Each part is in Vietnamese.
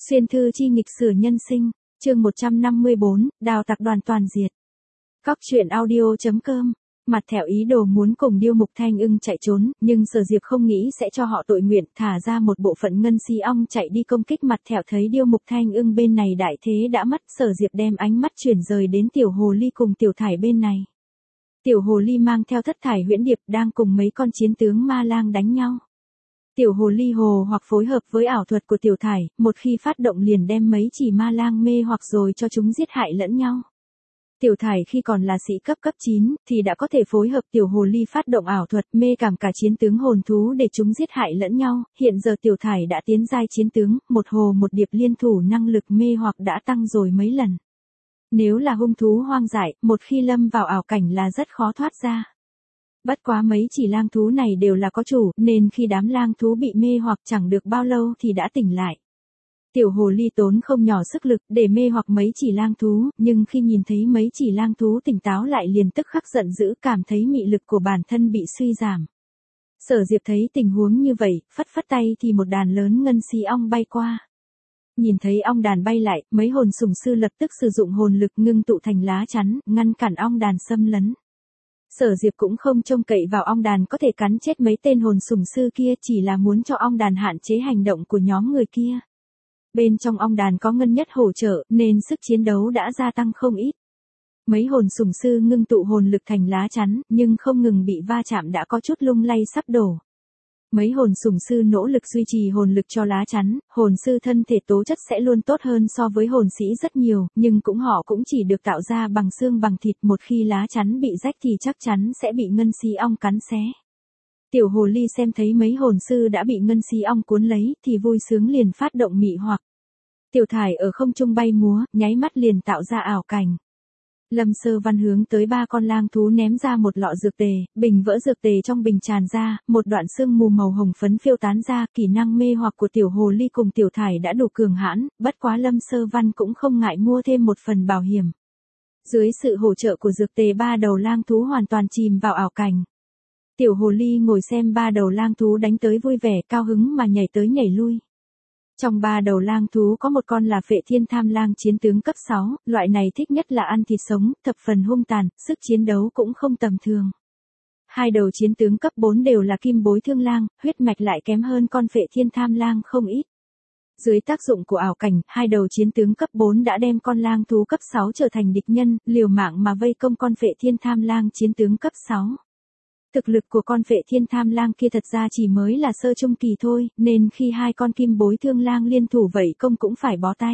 Xuyên thư chi nghịch sử nhân sinh, chương 154, đào tặc đoàn toàn diệt. Cóc truyện audio.com. Mặt thẹo ý đồ muốn cùng Điêu Mục Thanh Ưng chạy trốn, nhưng Sở Diệp không nghĩ sẽ cho họ tội nguyện, thả ra một bộ phận ngân si ong chạy đi công kích. Mặt thẹo thấy Điêu Mục Thanh Ưng bên này đại thế đã mất, Sở Diệp đem ánh mắt chuyển rời đến Tiểu Hồ Ly cùng Tiểu Thải bên này. Tiểu Hồ Ly mang theo Thất Thải Huyễn Điệp đang cùng mấy con chiến tướng ma lang đánh nhau. Tiểu Hồ Ly hồ hoặc phối hợp với ảo thuật của Tiểu Thải, một khi phát động liền đem mấy chỉ ma lang mê hoặc rồi cho chúng giết hại lẫn nhau. Tiểu Thải khi còn là sĩ cấp 9 thì đã có thể phối hợp Tiểu Hồ Ly phát động ảo thuật mê cảm cả chiến tướng hồn thú để chúng giết hại lẫn nhau. Hiện giờ Tiểu Thải đã tiến giai chiến tướng, một hồ một điệp liên thủ năng lực mê hoặc đã tăng rồi mấy lần. Nếu là hung thú hoang dại, một khi lâm vào ảo cảnh là rất khó thoát ra. Bất quá mấy chỉ lang thú này đều là có chủ, nên khi đám lang thú bị mê hoặc chẳng được bao lâu thì đã tỉnh lại. Tiểu Hồ Ly tốn không nhỏ sức lực để mê hoặc mấy chỉ lang thú, nhưng khi nhìn thấy mấy chỉ lang thú tỉnh táo lại liền tức khắc giận dữ, cảm thấy mị lực của bản thân bị suy giảm. Sở Diệp thấy tình huống như vậy, phất phất tay thì một đàn lớn ngân si ong bay qua. Nhìn thấy ong đàn bay lại, mấy hồn sủng sư lập tức sử dụng hồn lực ngưng tụ thành lá chắn, ngăn cản ong đàn xâm lấn. Sở Diệp cũng không trông cậy vào ong đàn có thể cắn chết mấy tên hồn sủng sư kia, chỉ là muốn cho ong đàn hạn chế hành động của nhóm người kia. Bên trong ong đàn có ngân nhất hỗ trợ, nên sức chiến đấu đã gia tăng không ít. Mấy hồn sủng sư ngưng tụ hồn lực thành lá chắn, nhưng không ngừng bị va chạm đã có chút lung lay sắp đổ. Mấy hồn sủng sư nỗ lực duy trì hồn lực cho lá chắn, hồn sư thân thể tố chất sẽ luôn tốt hơn so với hồn sĩ rất nhiều, nhưng họ cũng chỉ được tạo ra bằng xương bằng thịt, một khi lá chắn bị rách thì chắc chắn sẽ bị ngân si ong cắn xé. Tiểu Hồ Ly xem thấy mấy hồn sư đã bị ngân si ong cuốn lấy thì vui sướng liền phát động mị hoặc. Tiểu Thải ở không trung bay múa, nháy mắt liền tạo ra ảo cảnh. Lâm Sơ Văn hướng tới 3 con lang thú ném ra một lọ dược tề, bình vỡ dược tề trong bình tràn ra, một đoạn sương mù màu hồng phấn phiêu tán ra. Kỹ năng mê hoặc của Tiểu Hồ Ly cùng Tiểu Thải đã đủ cường hãn, bất quá Lâm Sơ Văn cũng không ngại mua thêm một phần bảo hiểm. Dưới sự hỗ trợ của dược tề, 3 đầu lang thú hoàn toàn chìm vào ảo cảnh. Tiểu Hồ Ly ngồi xem 3 đầu lang thú đánh tới vui vẻ, cao hứng mà nhảy tới nhảy lui. Trong 3 đầu lang thú có một con là Phệ Thiên Tham Lang chiến tướng cấp 6, loại này thích nhất là ăn thịt sống, thập phần hung tàn, sức chiến đấu cũng không tầm thường. 2 đầu chiến tướng cấp 4 đều là Kim Bối Thương Lang, huyết mạch lại kém hơn con Phệ Thiên Tham Lang không ít. Dưới tác dụng của ảo cảnh, 2 đầu chiến tướng cấp 4 đã đem con lang thú cấp 6 trở thành địch nhân, liều mạng mà vây công con Phệ Thiên Tham Lang chiến tướng cấp 6. Thực lực của con Phệ Thiên Tham Lang kia thật ra chỉ mới là sơ trung kỳ thôi, nên khi 2 con Kim Bối Thương Lang liên thủ vậy công cũng phải bó tay.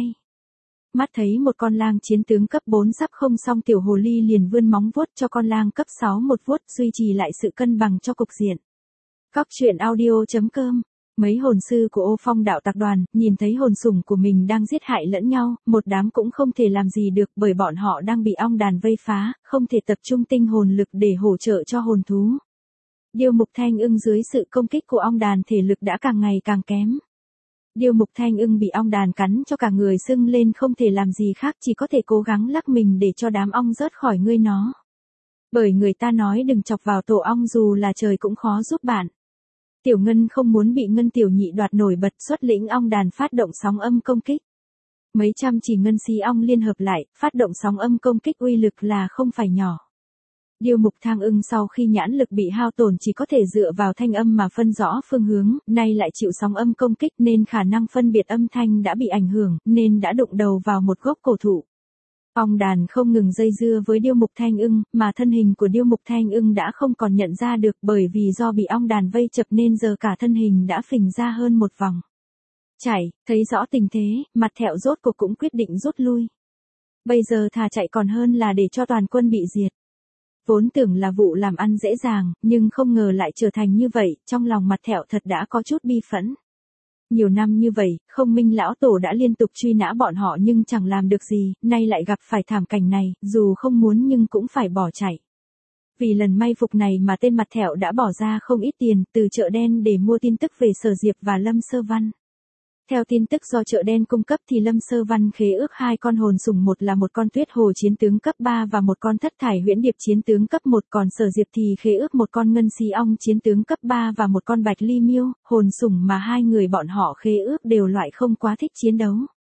Mắt thấy một con lang chiến tướng cấp 4 sắp không xong, Tiểu Hồ Ly liền vươn móng vuốt cho con lang cấp 6 một vuốt, duy trì lại sự cân bằng cho cục diện. Cóc truyện audio.com. Mấy hồn sư của Ô Phong đạo tặc đoàn, nhìn thấy hồn sủng của mình đang giết hại lẫn nhau, một đám cũng không thể làm gì được bởi bọn họ đang bị ong đàn vây phá, không thể tập trung tinh hồn lực để hỗ trợ cho hồn thú. Điêu Mục Thanh Ưng dưới sự công kích của ong đàn thể lực đã càng ngày càng kém. Điêu Mục Thanh Ưng bị ong đàn cắn cho cả người sưng lên, không thể làm gì khác, chỉ có thể cố gắng lắc mình để cho đám ong rớt khỏi người nó. Bởi người ta nói đừng chọc vào tổ ong, dù là trời cũng khó giúp bạn. Tiểu Ngân không muốn bị Ngân Tiểu Nhị đoạt nổi bật, xuất lĩnh ong đàn phát động sóng âm công kích. Mấy trăm chỉ ngân si ong liên hợp lại, phát động sóng âm công kích uy lực là không phải nhỏ. Điêu Mục Thanh Ưng sau khi nhãn lực bị hao tổn chỉ có thể dựa vào thanh âm mà phân rõ phương hướng, nay lại chịu sóng âm công kích nên khả năng phân biệt âm thanh đã bị ảnh hưởng, nên đã đụng đầu vào một gốc cổ thụ. Ong đàn không ngừng dây dưa với Điêu Mục Thanh Ưng, mà thân hình của Điêu Mục Thanh Ưng đã không còn nhận ra được, bởi vì do bị ong đàn vây chập nên giờ cả thân hình đã phình ra hơn một vòng. Chạy, thấy rõ tình thế, mặt thẹo rốt cuộc cũng quyết định rút lui. Bây giờ thà chạy còn hơn là để cho toàn quân bị diệt. Vốn tưởng là vụ làm ăn dễ dàng, nhưng không ngờ lại trở thành như vậy, trong lòng mặt thẹo thật đã có chút bi phẫn. Nhiều năm như vậy, Không Minh lão tổ đã liên tục truy nã bọn họ nhưng chẳng làm được gì, nay lại gặp phải thảm cảnh này, dù không muốn nhưng cũng phải bỏ chạy. Vì lần may phục này mà tên mặt thẹo đã bỏ ra không ít tiền từ chợ đen để mua tin tức về Sở Diệp và Lâm Sơ Văn. Theo tin tức do chợ đen cung cấp thì Lâm Sơ Văn khế ước 2 con hồn sủng, một là một con Tuyết Hồ chiến tướng cấp 3 và một con Thất Thải Huyễn Điệp chiến tướng cấp 1, còn Sở Diệp thì khế ước một con Ngân Si ong chiến tướng cấp 3 và một con Bạch Ly Miêu, hồn sủng mà 2 người bọn họ khế ước đều loại không quá thích chiến đấu.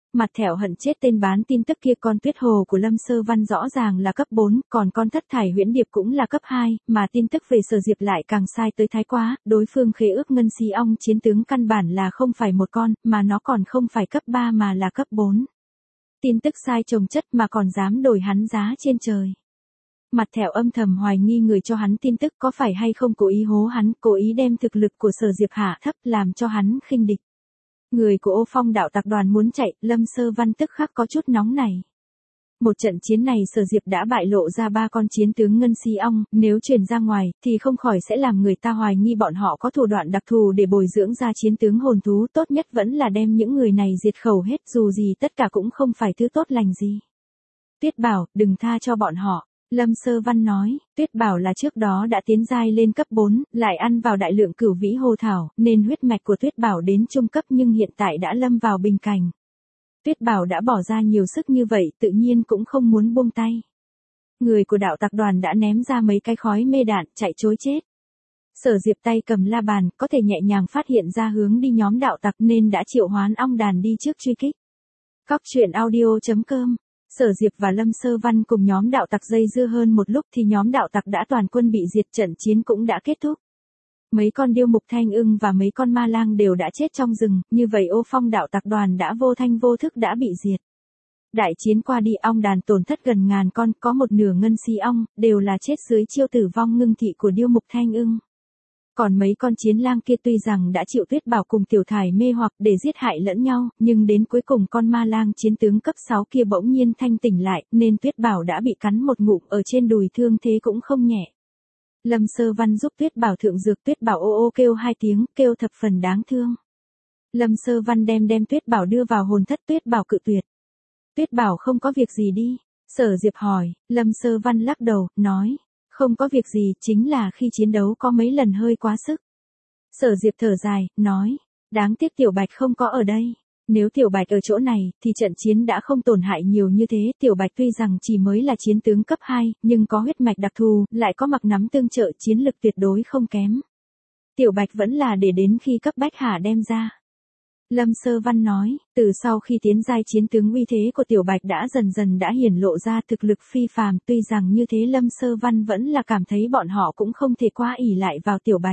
Mặt thẹo hận chết tên bán tin tức kia, con Tuyết Hồ của Lâm Sơ Văn rõ ràng là cấp 4, còn con Thất Thải Huyễn Điệp cũng là cấp 2, mà tin tức về Sở Diệp lại càng sai tới thái quá, đối phương khế ước ngân si ong chiến tướng căn bản là không phải một con, mà nó còn không phải cấp 3 mà là cấp 4. Tin tức sai chồng chất mà còn dám đổi hắn giá trên trời. Mặt thẹo âm thầm hoài nghi người cho hắn tin tức có phải hay không cố ý hố hắn, cố ý đem thực lực của Sở Diệp hạ thấp làm cho hắn khinh địch. Người của Ô Phong đạo tập đoàn muốn chạy, Lâm Sơ Văn tức khắc có chút nóng này. Một trận chiến này Sở Diệp đã bại lộ ra 3 con chiến tướng ngân si ong, nếu truyền ra ngoài, thì không khỏi sẽ làm người ta hoài nghi bọn họ có thủ đoạn đặc thù để bồi dưỡng ra chiến tướng hồn thú, tốt nhất vẫn là đem những người này diệt khẩu hết, dù gì tất cả cũng không phải thứ tốt lành gì. Tuyết Bảo, đừng tha cho bọn họ. Lâm Sơ Văn nói, Tuyết Bảo là trước đó đã tiến giai lên cấp 4, lại ăn vào đại lượng cửu vĩ hồ thảo, nên huyết mạch của Tuyết Bảo đến trung cấp nhưng hiện tại đã lâm vào bình cảnh. Tuyết Bảo đã bỏ ra nhiều sức như vậy, tự nhiên cũng không muốn buông tay. Người của đạo tặc đoàn đã ném ra mấy cái khói mê đạn, chạy trối chết. Sở Diệp tay cầm la bàn, có thể nhẹ nhàng phát hiện ra hướng đi nhóm đạo tặc nên đã triệu hoán ong đàn đi trước truy kích. Cóc truyện audio.com. Sở Diệp và Lâm Sơ Văn cùng nhóm đạo tặc dây dưa hơn một lúc thì nhóm đạo tặc đã toàn quân bị diệt, trận chiến cũng đã kết thúc. Mấy con điêu mục thanh ưng và mấy con ma lang đều đã chết trong rừng, như vậy Ô Phong đạo tặc đoàn đã vô thanh vô thức đã bị diệt. Đại chiến qua đi, ong đàn tổn thất gần 1000 con, có một nửa ngân si ong, đều là chết dưới chiêu tử vong ngưng thị của điêu mục thanh ưng. Còn mấy con chiến lang kia tuy rằng đã chịu Tuyết Bảo cùng Tiểu Thải mê hoặc để giết hại lẫn nhau, nhưng đến cuối cùng con ma lang chiến tướng cấp 6 kia bỗng nhiên thanh tỉnh lại, nên Tuyết Bảo đã bị cắn một ngụm ở trên đùi, thương thế cũng không nhẹ. Lâm Sơ Văn giúp Tuyết Bảo thượng dược, Tuyết Bảo ô ô kêu 2 tiếng, kêu thập phần đáng thương. Lâm Sơ Văn đem Tuyết Bảo đưa vào hồn thất, Tuyết Bảo cự tuyệt. Tuyết Bảo không có việc gì đi. Sở Diệp hỏi, Lâm Sơ Văn lắc đầu, nói. Không có việc gì, chính là khi chiến đấu có mấy lần hơi quá sức. Sở Diệp thở dài, nói, đáng tiếc Tiểu Bạch không có ở đây. Nếu Tiểu Bạch ở chỗ này, thì trận chiến đã không tổn hại nhiều như thế. Tiểu Bạch tuy rằng chỉ mới là chiến tướng cấp 2, nhưng có huyết mạch đặc thù, lại có mặc nắm tương trợ, chiến lực tuyệt đối không kém. Tiểu Bạch vẫn là để đến khi cấp bách hả đem ra. Lâm Sơ Văn nói, từ sau khi tiến giai chiến tướng uy thế của Tiểu Bạch đã dần dần đã hiển lộ ra thực lực phi phàm, tuy rằng như thế Lâm Sơ Văn vẫn là cảm thấy bọn họ cũng không thể quá ỷ lại vào Tiểu Bạch.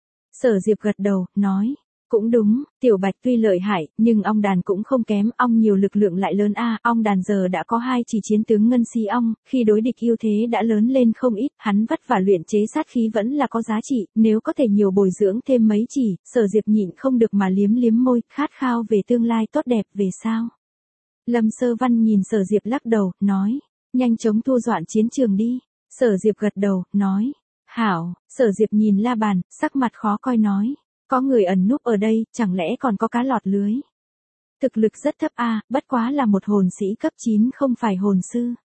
Sở Diệp gật đầu, nói, cũng đúng, Tiểu Bạch tuy lợi hại, nhưng ong đàn cũng không kém, ong nhiều lực lượng lại lớn ong đàn giờ đã có 2 chỉ chiến tướng ngân si ong, khi đối địch ưu thế đã lớn lên không ít, hắn vất vả luyện chế sát khí vẫn là có giá trị, nếu có thể nhiều bồi dưỡng thêm mấy chỉ, Sở Diệp nhịn không được mà liếm liếm môi, khát khao về tương lai tốt đẹp về sao. Lâm Sơ Văn nhìn Sở Diệp lắc đầu, nói, nhanh chóng thu dọn chiến trường đi. Sở Diệp gật đầu, nói, hảo. Sở Diệp nhìn la bàn, sắc mặt khó coi nói, có người ẩn núp ở đây, chẳng lẽ còn có cá lọt lưới. Thực lực rất thấp bất quá là một hồn sĩ cấp 9 không phải hồn sư.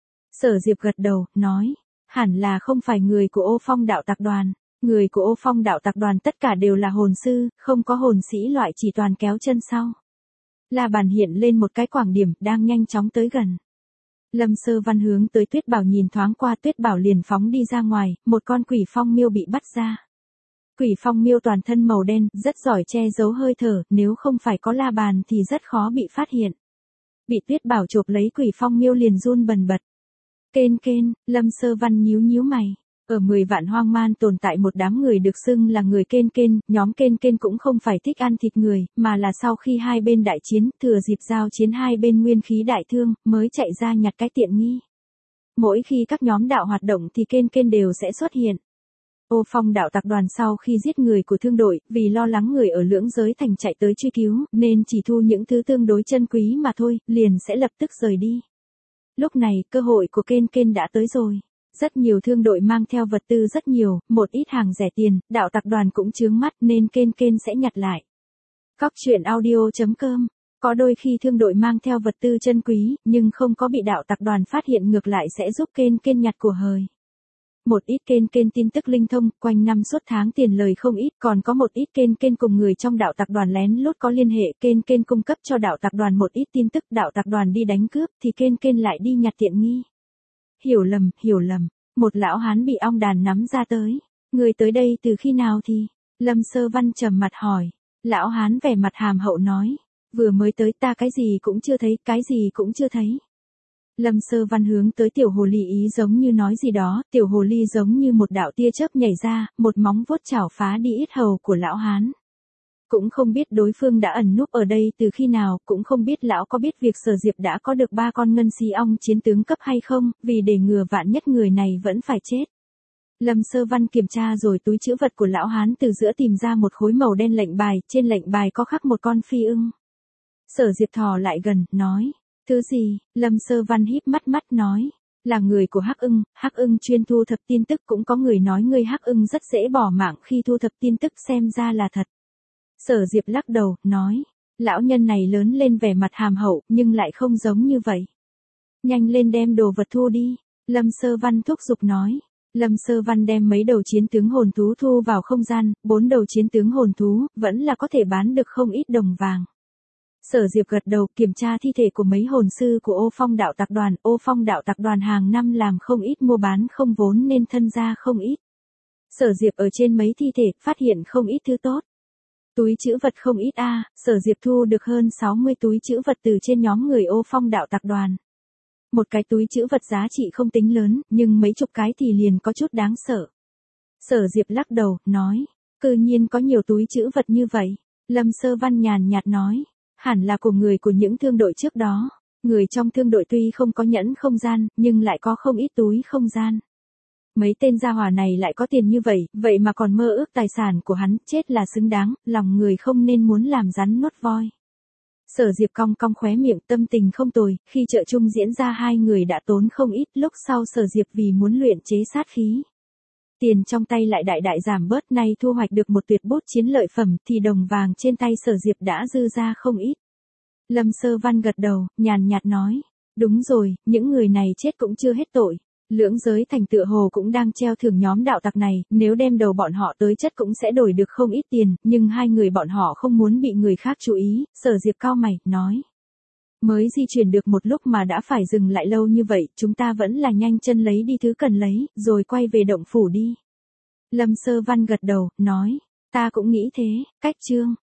Sở Diệp gật đầu, nói, hẳn là không phải người của Ô Phong đạo tặc đoàn. Người của Ô Phong đạo tặc đoàn tất cả đều là hồn sư, không có hồn sĩ loại chỉ toàn kéo chân sau. La bàn hiện lên một cái quảng điểm, đang nhanh chóng tới gần. Lâm Sơ Văn hướng tới Tuyết Bảo nhìn thoáng qua, Tuyết Bảo liền phóng đi ra ngoài, một con quỷ phong miêu bị bắt ra. Quỷ phong miêu toàn thân màu đen, rất giỏi che giấu hơi thở, nếu không phải có la bàn thì rất khó bị phát hiện. Bị Tuyết Bảo chộp lấy quỷ phong miêu liền run bần bật. Kên kên, Lâm Sơ Văn nhíu nhíu mày. Ở 10 vạn hoang man tồn tại một đám người được xưng là người kên kên, nhóm kên kên cũng không phải thích ăn thịt người, mà là sau khi hai bên đại chiến, thừa dịp giao chiến hai bên nguyên khí đại thương, mới chạy ra nhặt cái tiện nghi. Mỗi khi các nhóm đạo hoạt động thì kên kên đều sẽ xuất hiện. Ô Phong đạo tặc đoàn sau khi giết người của thương đội, vì lo lắng người ở lưỡng giới thành chạy tới truy cứu, nên chỉ thu những thứ tương đối chân quý mà thôi, liền sẽ lập tức rời đi. Lúc này, cơ hội của kên kên đã tới rồi. Rất nhiều thương đội mang theo vật tư rất nhiều, một ít hàng rẻ tiền, đạo tặc đoàn cũng chướng mắt nên kên kên sẽ nhặt lại. Cóc truyện audio.com. Có đôi khi thương đội mang theo vật tư chân quý, nhưng không có bị đạo tặc đoàn phát hiện ngược lại sẽ giúp kên kên nhặt của hời. Một ít kên kên tin tức linh thông, quanh năm suốt tháng tiền lời không ít, còn có một ít kên kên cùng người trong đạo tặc đoàn lén lút có liên hệ, kên kên cung cấp cho đạo tặc đoàn một ít tin tức, đạo tặc đoàn đi đánh cướp thì kên kên lại đi nhặt tiện nghi. Hiểu lầm, một lão hán bị ong đàn nắm ra tới. Người tới đây từ khi nào thì? Lâm Sơ Văn trầm mặt hỏi. Lão hán vẻ mặt hàm hậu nói. Vừa mới tới ta cái gì cũng chưa thấy, cái gì cũng chưa thấy. Lâm Sơ Văn hướng tới tiểu hồ ly ý giống như nói gì đó, tiểu hồ ly giống như một đạo tia chớp nhảy ra, một móng vuốt chảo phá đi yết hầu của lão hán. Cũng không biết đối phương đã ẩn núp ở đây từ khi nào, cũng không biết lão có biết việc Sở Diệp đã có được 3 con ngân si ong chiến tướng cấp hay không, vì để ngừa vạn nhất người này vẫn phải chết. Lâm Sơ Văn kiểm tra rồi túi trữ vật của lão hán từ giữa tìm ra một khối màu đen lệnh bài, trên lệnh bài có khắc một con phi ưng. Sở Diệp thò lại gần, nói, thứ gì? Lâm Sơ Văn híp mắt nói, là người của Hắc Ưng chuyên thu thập tin tức, cũng có người nói người Hắc Ưng rất dễ bỏ mạng khi thu thập tin tức, xem ra là thật. Sở Diệp lắc đầu, nói, lão nhân này lớn lên vẻ mặt hàm hậu, nhưng lại không giống như vậy. Nhanh lên đem đồ vật thu đi, Lâm Sơ Văn thúc giục nói. Lâm Sơ Văn đem mấy đầu chiến tướng hồn thú thu vào không gian, 4 đầu chiến tướng hồn thú, vẫn là có thể bán được không ít đồng vàng. Sở Diệp gật đầu, kiểm tra thi thể của mấy hồn sư của Ô Phong đạo tập đoàn hàng năm làm không ít mua bán không vốn nên thân ra không ít. Sở Diệp ở trên mấy thi thể, phát hiện không ít thứ tốt. Túi trữ vật không ít Sở Diệp thu được hơn 60 túi trữ vật từ trên nhóm người Ô Phong đạo tập đoàn. Một cái túi trữ vật giá trị không tính lớn, nhưng mấy chục cái thì liền có chút đáng sợ. Sở Diệp lắc đầu, nói, cư nhiên có nhiều túi trữ vật như vậy. Lâm Sơ Văn nhàn nhạt nói, hẳn là của người của những thương đội trước đó. Người trong thương đội tuy không có nhẫn không gian, nhưng lại có không ít túi không gian. Mấy tên gia hỏa này lại có tiền như vậy, vậy mà còn mơ ước tài sản của hắn, chết là xứng đáng, lòng người không nên muốn làm rắn nuốt voi. Sở Diệp cong cong khóe miệng, tâm tình không tồi, khi chợ chung diễn ra hai người đã tốn không ít, lúc sau Sở Diệp vì muốn luyện chế sát khí. Tiền trong tay lại đại giảm bớt, nay thu hoạch được một tuyệt bút chiến lợi phẩm thì đồng vàng trên tay Sở Diệp đã dư ra không ít. Lâm Sơ Văn gật đầu, nhàn nhạt nói, đúng rồi, những người này chết cũng chưa hết tội. Lưỡng giới thành tựa hồ cũng đang treo thưởng nhóm đạo tặc này, nếu đem đầu bọn họ tới chất cũng sẽ đổi được không ít tiền, nhưng hai người bọn họ không muốn bị người khác chú ý. Sở Diệp cau mày, nói. Mới di chuyển được một lúc mà đã phải dừng lại lâu như vậy, chúng ta vẫn là nhanh chân lấy đi thứ cần lấy, rồi quay về động phủ đi. Lâm Sơ Văn gật đầu, nói, ta cũng nghĩ thế, cách chương.